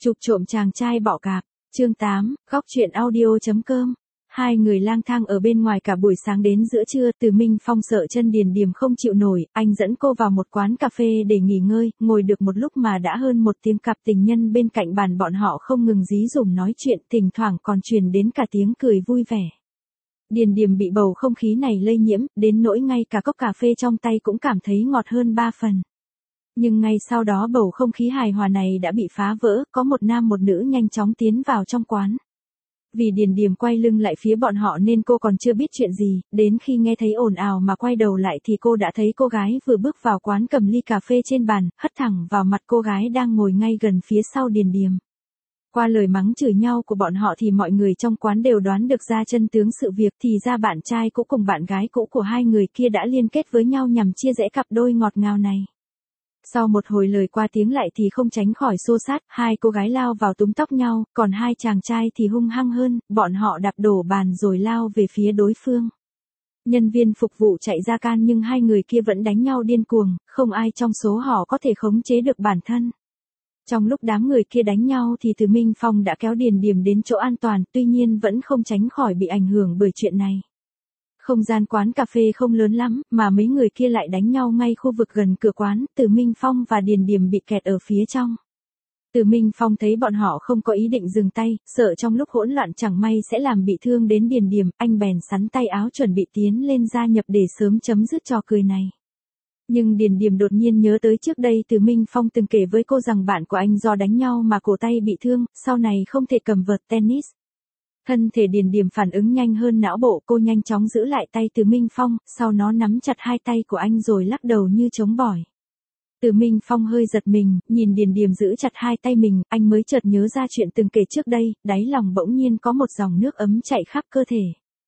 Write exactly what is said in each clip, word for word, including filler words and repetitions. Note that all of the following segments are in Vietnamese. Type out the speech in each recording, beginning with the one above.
Chụp trộm chàng trai bọ cạp, chương tám, góc truyện audio.com. Hai người lang thang ở bên ngoài cả buổi sáng đến giữa trưa, Từ Minh Phong sợ chân Điền Điềm không chịu nổi, anh dẫn cô vào một quán cà phê để nghỉ ngơi, ngồi được một lúc mà đã hơn một tiếng cặp tình nhân bên cạnh bàn bọn họ không ngừng dí dùm nói chuyện, thỉnh thoảng còn truyền đến cả tiếng cười vui vẻ. Điền Điềm bị bầu không khí này lây nhiễm, đến nỗi ngay cả cốc cà phê trong tay cũng cảm thấy ngọt hơn ba phần. Nhưng ngay sau đó bầu không khí hài hòa này đã bị phá vỡ, có một nam một nữ nhanh chóng tiến vào trong quán. Vì Điền Điềm quay lưng lại phía bọn họ nên cô còn chưa biết chuyện gì, đến khi nghe thấy ồn ào mà quay đầu lại thì cô đã thấy cô gái vừa bước vào quán cầm ly cà phê trên bàn, hất thẳng vào mặt cô gái đang ngồi ngay gần phía sau Điền Điềm. Qua lời mắng chửi nhau của bọn họ thì mọi người trong quán đều đoán được ra chân tướng sự việc, thì ra bạn trai cũ cùng bạn gái cũ của hai người kia đã liên kết với nhau nhằm chia rẽ cặp đôi ngọt ngào này. Sau một hồi lời qua tiếng lại thì không tránh khỏi xô xát, hai cô gái lao vào túm tóc nhau, còn hai chàng trai thì hung hăng hơn, bọn họ đạp đổ bàn rồi lao về phía đối phương. Nhân viên phục vụ chạy ra can nhưng hai người kia vẫn đánh nhau điên cuồng, không ai trong số họ có thể khống chế được bản thân. Trong lúc đám người kia đánh nhau thì Từ Minh Phong đã kéo Điền Điềm đến chỗ an toàn, tuy nhiên vẫn không tránh khỏi bị ảnh hưởng bởi chuyện này. Không gian quán cà phê không lớn lắm, mà mấy người kia lại đánh nhau ngay khu vực gần cửa quán, Từ Minh Phong và Điền Điềm bị kẹt ở phía trong. Từ Minh Phong thấy bọn họ không có ý định dừng tay, sợ trong lúc hỗn loạn chẳng may sẽ làm bị thương đến Điền Điềm, anh bèn sắn tay áo chuẩn bị tiến lên gia nhập để sớm chấm dứt trò cười này. Nhưng Điền Điềm đột nhiên nhớ tới trước đây Từ Minh Phong từng kể với cô rằng bạn của anh do đánh nhau mà cổ tay bị thương, sau này không thể cầm vợt tennis. Thân thể Điền Điềm phản ứng nhanh hơn não bộ, cô nhanh chóng giữ lại tay Từ Minh Phong, sau nó nắm chặt hai tay của anh rồi lắc đầu như chống bỏi. Từ Minh Phong hơi giật mình, nhìn Điền Điềm giữ chặt hai tay mình, anh mới chợt nhớ ra chuyện từng kể trước đây, đáy lòng bỗng nhiên có một dòng nước ấm chạy khắp cơ thể.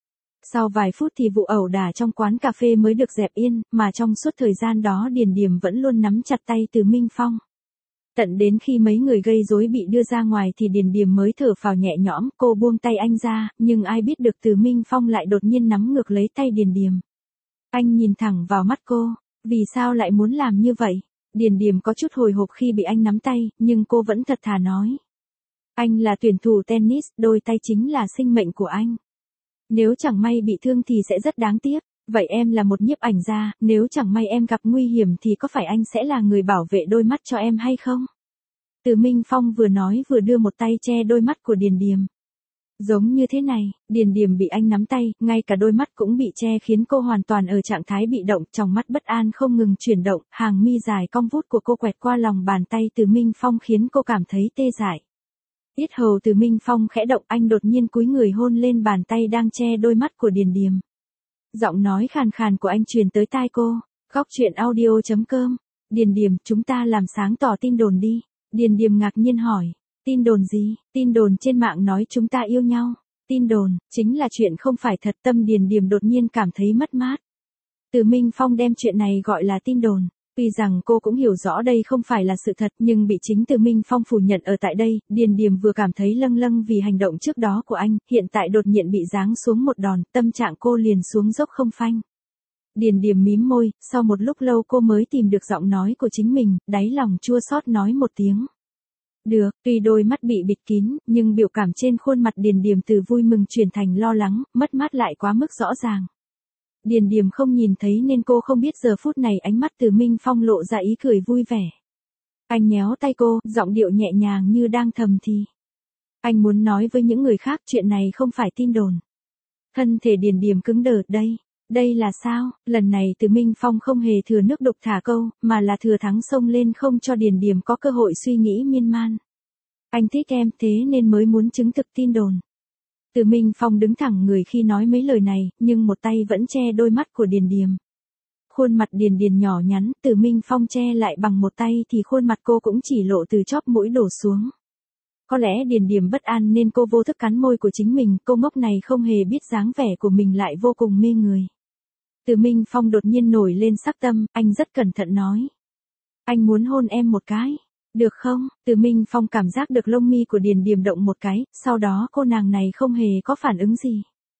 Sau vài phút thì vụ ẩu đả trong quán cà phê mới được dẹp yên, mà trong suốt thời gian đó Điền Điềm vẫn luôn nắm chặt tay Từ Minh Phong. Tận đến khi mấy người gây rối bị đưa ra ngoài thì Điền Điềm mới thở phào nhẹ nhõm, cô buông tay anh ra, nhưng ai biết được Từ Minh Phong lại đột nhiên nắm ngược lấy tay Điền Điềm. Anh nhìn thẳng vào mắt cô, vì sao lại muốn làm như vậy? Điền Điềm có chút hồi hộp khi bị anh nắm tay, nhưng cô vẫn thật thà nói. Anh là tuyển thủ tennis, đôi tay chính là sinh mệnh của anh. Nếu chẳng may bị thương thì sẽ rất đáng tiếc. Vậy em là một nhiếp ảnh gia, nếu chẳng may em gặp nguy hiểm thì có phải anh sẽ là người bảo vệ đôi mắt cho em hay không? Từ Minh Phong vừa nói vừa đưa một tay che đôi mắt của Điền Điềm. Giống như thế này, Điền Điềm bị anh nắm tay, ngay cả đôi mắt cũng bị che khiến cô hoàn toàn ở trạng thái bị động, trong mắt bất an không ngừng chuyển động, hàng mi dài cong vút của cô quẹt qua lòng bàn tay Từ Minh Phong khiến cô cảm thấy tê dại. Yết hầu Từ Minh Phong khẽ động, anh đột nhiên cúi người hôn lên bàn tay đang che đôi mắt của Điền Điềm. Giọng nói khàn khàn của anh truyền tới tai cô. Góc truyện audio.com. Điền Điềm, chúng ta làm sáng tỏ tin đồn đi. Điền Điềm ngạc nhiên hỏi. Tin đồn gì? Tin đồn trên mạng nói chúng ta yêu nhau. Tin đồn, chính là chuyện không phải thật. Tâm Điền Điềm đột nhiên cảm thấy mất mát. Từ Minh Phong đem chuyện này gọi là tin đồn. Tuy rằng cô cũng hiểu rõ đây không phải là sự thật, nhưng bị chính Từ Minh Phong phủ nhận ở tại đây, Điền Điềm vừa cảm thấy lâng lâng vì hành động trước đó của anh, hiện tại đột nhiên bị giáng xuống một đòn, tâm trạng cô liền xuống dốc không phanh. Điền Điềm mím môi, sau một lúc lâu cô mới tìm được giọng nói của chính mình, đáy lòng chua xót nói một tiếng. Được, tuy đôi mắt bị bịt kín, nhưng biểu cảm trên khuôn mặt Điền Điềm từ vui mừng chuyển thành lo lắng, mất mát lại quá mức rõ ràng. Điền Điềm không nhìn thấy nên cô không biết giờ phút này ánh mắt Từ Minh Phong lộ ra ý cười vui vẻ. Anh nhéo tay cô, giọng điệu nhẹ nhàng như đang thầm thì. Anh muốn nói với những người khác chuyện này không phải tin đồn. Thân thể Điền Điềm cứng đờ, đây, đây là sao? Lần này Từ Minh Phong không hề thừa nước đục thả câu, mà là thừa thắng xông lên không cho Điền Điềm có cơ hội suy nghĩ miên man. Anh thích em thế nên mới muốn chứng thực tin đồn. Từ Minh Phong đứng thẳng người khi nói mấy lời này, nhưng một tay vẫn che đôi mắt của Điền Điềm. Khuôn mặt Điền Điềm nhỏ nhắn, Từ Minh Phong che lại bằng một tay thì khuôn mặt cô cũng chỉ lộ từ chóp mũi đổ xuống. Có lẽ Điền Điềm bất an nên cô vô thức cắn môi của chính mình, cô ngốc này không hề biết dáng vẻ của mình lại vô cùng mê người. Từ Minh Phong đột nhiên nổi lên sắc tâm, anh rất cẩn thận nói. Anh muốn hôn em một cái. Được không? Từ Minh Phong cảm giác được lông mi của Điền Điềm động một cái, sau đó cô nàng này không hề có phản ứng gì.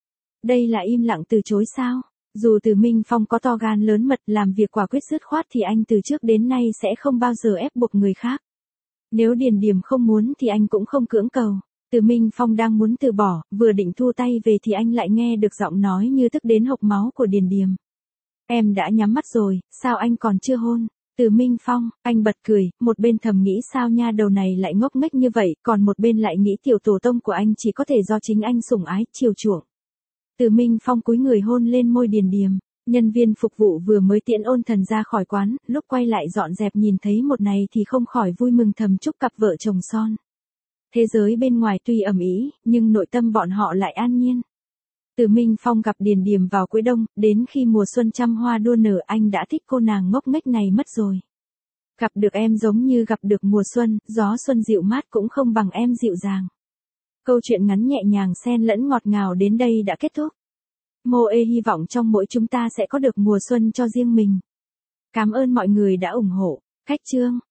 Đây là im lặng từ chối sao? Dù Từ Minh Phong có to gan lớn mật làm việc quả quyết dứt khoát thì anh từ trước đến nay sẽ không bao giờ ép buộc người khác. Nếu Điền Điềm không muốn thì anh cũng không cưỡng cầu. Từ Minh Phong đang muốn từ bỏ, vừa định thu tay về thì anh lại nghe được giọng nói như tức đến hộc máu của Điền Điềm. Em đã nhắm mắt rồi, sao anh còn chưa hôn? Từ Minh Phong, anh bật cười, một bên thầm nghĩ sao nha đầu này lại ngốc nghếch như vậy, còn một bên lại nghĩ tiểu tổ tông của anh chỉ có thể do chính anh sủng ái, chiều chuộng. Từ Minh Phong cúi người hôn lên môi Điền Điềm. Nhân viên phục vụ vừa mới tiễn ôn thần ra khỏi quán, lúc quay lại dọn dẹp nhìn thấy một này thì không khỏi vui mừng thầm chúc cặp vợ chồng son. Thế giới bên ngoài tuy ầm ĩ, nhưng nội tâm bọn họ lại an nhiên. Từ Minh Phong gặp Điền Điềm vào cuối đông, đến khi mùa xuân trăm hoa đua nở anh đã thích cô nàng ngốc nghếch này mất rồi. Gặp được em giống như gặp được mùa xuân, gió xuân dịu mát cũng không bằng em dịu dàng. Câu chuyện ngắn nhẹ nhàng xen lẫn ngọt ngào đến đây đã kết thúc. Moe hy vọng trong mỗi chúng ta sẽ có được mùa xuân cho riêng mình. Cảm ơn mọi người đã ủng hộ. Khách chương